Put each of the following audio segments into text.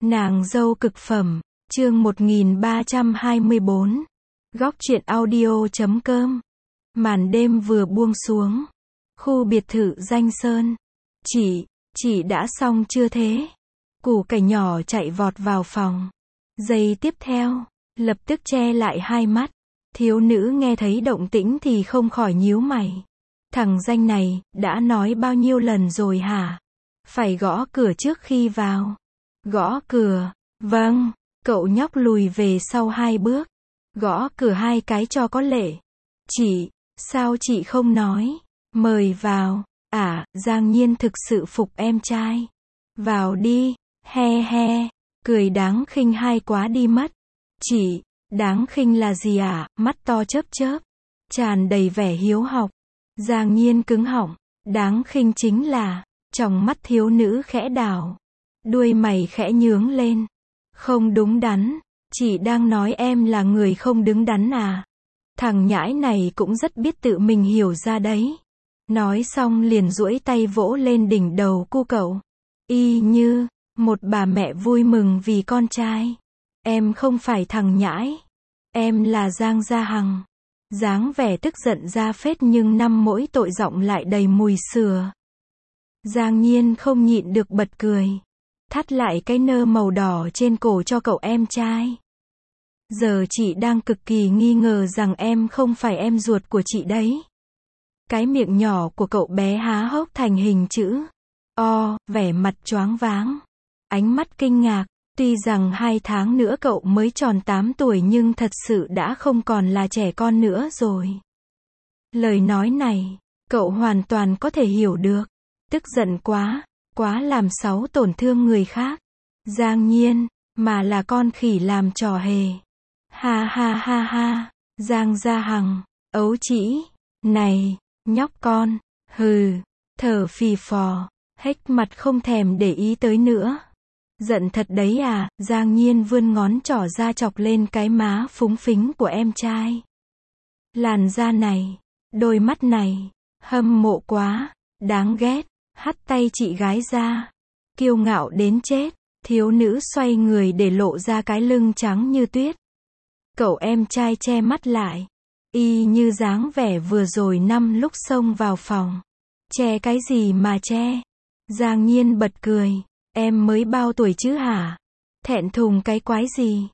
Nàng dâu cực phẩm, chương 1324. Góc truyện audio.com. Màn đêm vừa buông xuống. Khu biệt thự danh sơn. Chị đã xong chưa thế? Củ cải nhỏ chạy vọt vào phòng. Giây tiếp theo, lập tức che lại hai mắt. Thiếu nữ nghe thấy động tĩnh thì không khỏi nhíu mày. Thằng danh này, đã nói bao nhiêu lần rồi hả? Phải gõ cửa trước khi vào. Gõ cửa, vâng, cậu nhóc lùi về sau hai bước. Gõ cửa hai cái cho có lệ. Chị, sao chị không nói? Mời vào. Giang Nhiên thực sự phục em trai. Vào đi, he he, cười đáng khinh hai quá đi mất. Chị, đáng khinh là gì ạ? Mắt to chớp chớp, tràn đầy vẻ hiếu học. Giang Nhiên cứng họng, đáng khinh chính là, trong mắt thiếu nữ khẽ đảo. Đuôi mày khẽ nhướng lên. Không đúng đắn, chị đang nói em là người không đứng đắn à? Thằng nhãi này cũng rất biết tự mình hiểu ra đấy. Nói xong liền duỗi tay vỗ lên đỉnh đầu cu cậu. Y như một bà mẹ vui mừng vì con trai. Em không phải thằng nhãi. Em là Giang Gia Hằng. Dáng vẻ tức giận ra phết nhưng năm mỗi tội giọng lại đầy mùi sừa. Giang Nhiên không nhịn được bật cười. Thắt lại cái nơ màu đỏ trên cổ cho cậu em trai. Giờ chị đang cực kỳ nghi ngờ rằng em không phải em ruột của chị đấy. Cái miệng nhỏ của cậu bé há hốc thành hình chữ O, vẻ mặt choáng váng. Ánh mắt kinh ngạc, tuy rằng 2 tháng nữa cậu mới tròn 8 tuổi nhưng thật sự đã không còn là trẻ con nữa rồi. Lời nói này, cậu hoàn toàn có thể hiểu được. Tức giận quá làm xấu tổn thương người khác. Giang Nhiên, mà là con khỉ làm trò hề. Ha ha ha ha, Giang Gia Hằng, ấu trĩ, này, nhóc con, hừ, thở phì phò, hếch mặt không thèm để ý tới nữa. Giận thật đấy à? Giang Nhiên vươn ngón trỏ ra chọc lên cái má phúng phính của em trai. Làn da này, đôi mắt này, hâm mộ quá, đáng ghét. Hắt tay chị gái ra. Kiêu ngạo đến chết. Thiếu nữ xoay người để lộ ra cái lưng trắng như tuyết. Cậu em trai che mắt lại. Y như dáng vẻ vừa rồi năm lúc xông vào phòng. Che cái gì mà che? Giang Nhiên bật cười. Em mới bao tuổi chứ hả? Thẹn thùng cái quái gì?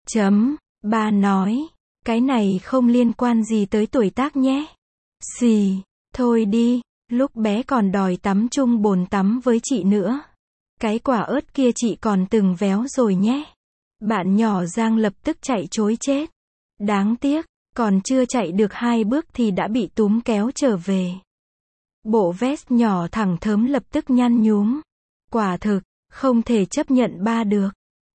Ba nói. Cái này không liên quan gì tới tuổi tác nhé. Xì, thôi đi. Lúc bé còn đòi tắm chung bồn tắm với chị nữa. Cái quả ớt kia chị còn từng véo rồi nhé. Bạn nhỏ Giang lập tức chạy trối chết. Đáng tiếc, còn chưa chạy được 2 bước thì đã bị túm kéo trở về. Bộ vest nhỏ thẳng thớm lập tức nhăn nhúm. Quả thực, không thể chấp nhận ba được.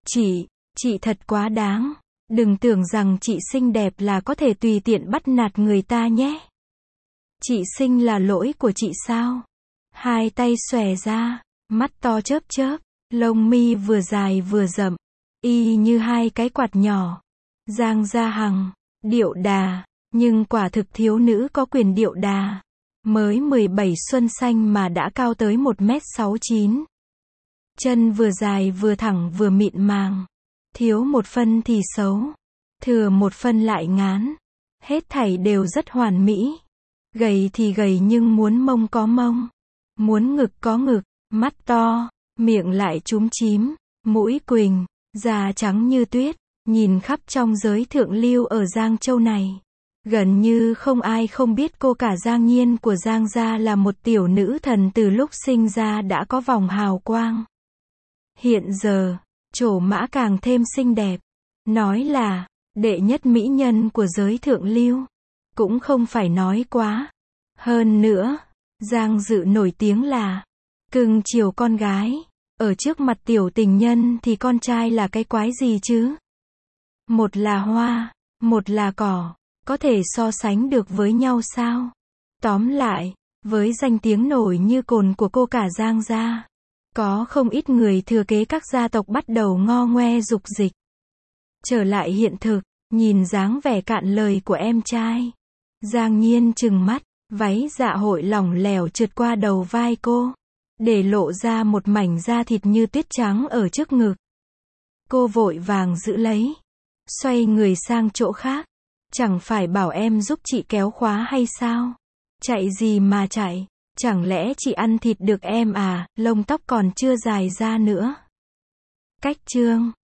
Chị thật quá đáng. Đừng tưởng rằng chị xinh đẹp là có thể tùy tiện bắt nạt người ta nhé. Chị xinh là lỗi của chị sao? Hai tay xòe ra, mắt to chớp chớp, lông mi vừa dài vừa rậm, y như hai cái quạt nhỏ. Giang Gia Hằng, điệu đà, nhưng quả thực thiếu nữ có quyền điệu đà. Mới 17 xuân xanh mà đã cao tới 1m69. Chân vừa dài vừa thẳng vừa mịn màng. Thiếu một phân thì xấu, thừa một phân lại ngán. Hết thảy đều rất hoàn mỹ. Gầy thì gầy nhưng muốn mông có mông, muốn ngực có ngực, mắt to, miệng lại chúm chím, mũi quỳnh, da trắng như tuyết, nhìn khắp trong giới thượng lưu ở Giang Châu này. Gần như không ai không biết cô cả Giang Nhiên của Giang gia là một tiểu nữ thần từ lúc sinh ra đã có vòng hào quang. Hiện giờ, trổ mã càng thêm xinh đẹp. Nói là, đệ nhất mỹ nhân của giới thượng lưu. Cũng không phải nói quá. Hơn nữa, Giang Dự nổi tiếng là cưng chiều con gái. Ở trước mặt tiểu tình nhân thì con trai là cái quái gì chứ? Một là hoa, một là cỏ, có thể so sánh được với nhau sao? Tóm lại, với danh tiếng nổi như cồn của cô cả Giang gia, có không ít người thừa kế các gia tộc bắt đầu ngo ngoe dục dịch. Trở lại hiện thực, nhìn dáng vẻ cạn lời của em trai. Giang Nhiên trừng mắt, váy dạ hội lỏng lẻo trượt qua đầu vai cô, để lộ ra một mảnh da thịt như tuyết trắng ở trước ngực. Cô vội vàng giữ lấy. Xoay người sang chỗ khác. Chẳng phải bảo em giúp chị kéo khóa hay sao? Chạy gì mà chạy? Chẳng lẽ chị ăn thịt được em à, lông tóc còn chưa dài ra nữa. Cách chương